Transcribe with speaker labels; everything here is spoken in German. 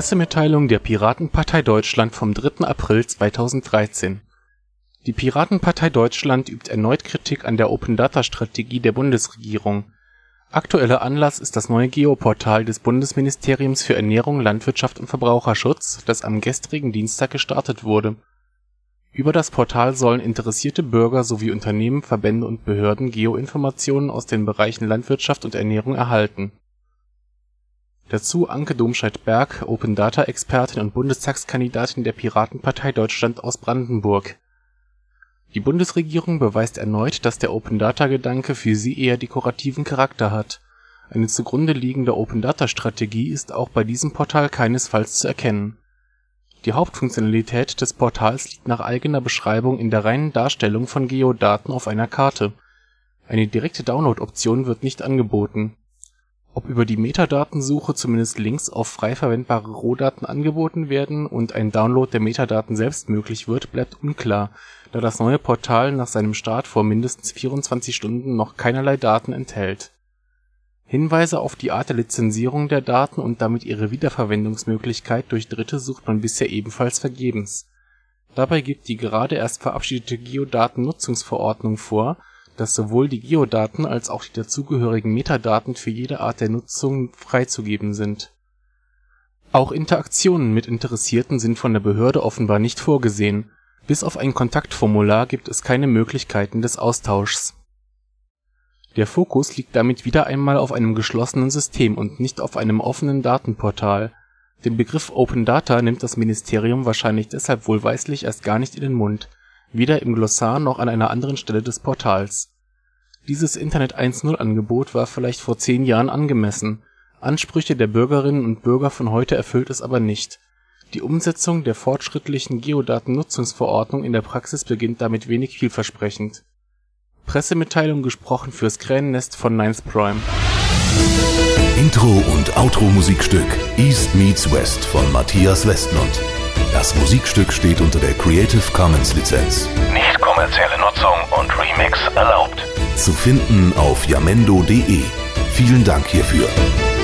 Speaker 1: Pressemitteilung der Piratenpartei Deutschland vom 3. April 2013. Die Piratenpartei Deutschland übt erneut Kritik an der Open-Data-Strategie der Bundesregierung. Aktueller Anlass ist das neue Geoportal des Bundesministeriums für Ernährung, Landwirtschaft und Verbraucherschutz, das am gestrigen Dienstag gestartet wurde. Über das Portal sollen interessierte Bürger sowie Unternehmen, Verbände und Behörden Geoinformationen aus den Bereichen Landwirtschaft und Ernährung erhalten. Dazu Anke Domscheit-Berg, Open-Data-Expertin und Bundestagskandidatin der Piratenpartei Deutschland aus Brandenburg. Die Bundesregierung beweist erneut, dass der Open-Data-Gedanke für sie eher dekorativen Charakter hat. Eine zugrunde liegende Open-Data-Strategie ist auch bei diesem Portal keinesfalls zu erkennen. Die Hauptfunktionalität des Portals liegt nach eigener Beschreibung in der reinen Darstellung von Geodaten auf einer Karte. Eine direkte Download-Option wird nicht angeboten. Ob über die Metadatensuche zumindest Links auf frei verwendbare Rohdaten angeboten werden und ein Download der Metadaten selbst möglich wird, bleibt unklar, da das neue Portal nach seinem Start vor mindestens 24 Stunden noch keinerlei Daten enthält. Hinweise auf die Art der Lizenzierung der Daten und damit ihre Wiederverwendungsmöglichkeit durch Dritte sucht man bisher ebenfalls vergebens. Dabei gibt die gerade erst verabschiedete Geodatennutzungsverordnung vor, dass sowohl die Geodaten als auch die dazugehörigen Metadaten für jede Art der Nutzung freizugeben sind. Auch Interaktionen mit Interessierten sind von der Behörde offenbar nicht vorgesehen. Bis auf ein Kontaktformular gibt es keine Möglichkeiten des Austauschs. Der Fokus liegt damit wieder einmal auf einem geschlossenen System und nicht auf einem offenen Datenportal. Den Begriff Open Data nimmt das Ministerium wahrscheinlich deshalb wohlweislich erst gar nicht in den Mund, weder im Glossar noch an einer anderen Stelle des Portals. Dieses Internet 1.0-Angebot war vielleicht vor 10 Jahren angemessen. Ansprüche der Bürgerinnen und Bürger von heute erfüllt es aber nicht. Die Umsetzung der fortschrittlichen Geodatennutzungsverordnung in der Praxis beginnt damit wenig vielversprechend. Pressemitteilung gesprochen fürs Krähennest von Ninth Prime.
Speaker 2: Intro und Outro-Musikstück East Meets West von Matthias Westmund. Das Musikstück steht unter der Creative Commons Lizenz.
Speaker 3: Nicht kommerzielle Nutzung und Remix erlaubt.
Speaker 2: Zu finden auf jamendo.de. Vielen Dank hierfür.